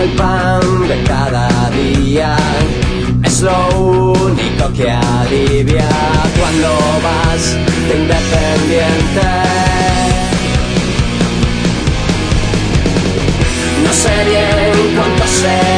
el pan de cada día es lo único que alivia cuando vas de independiente. No sé bien cuánto será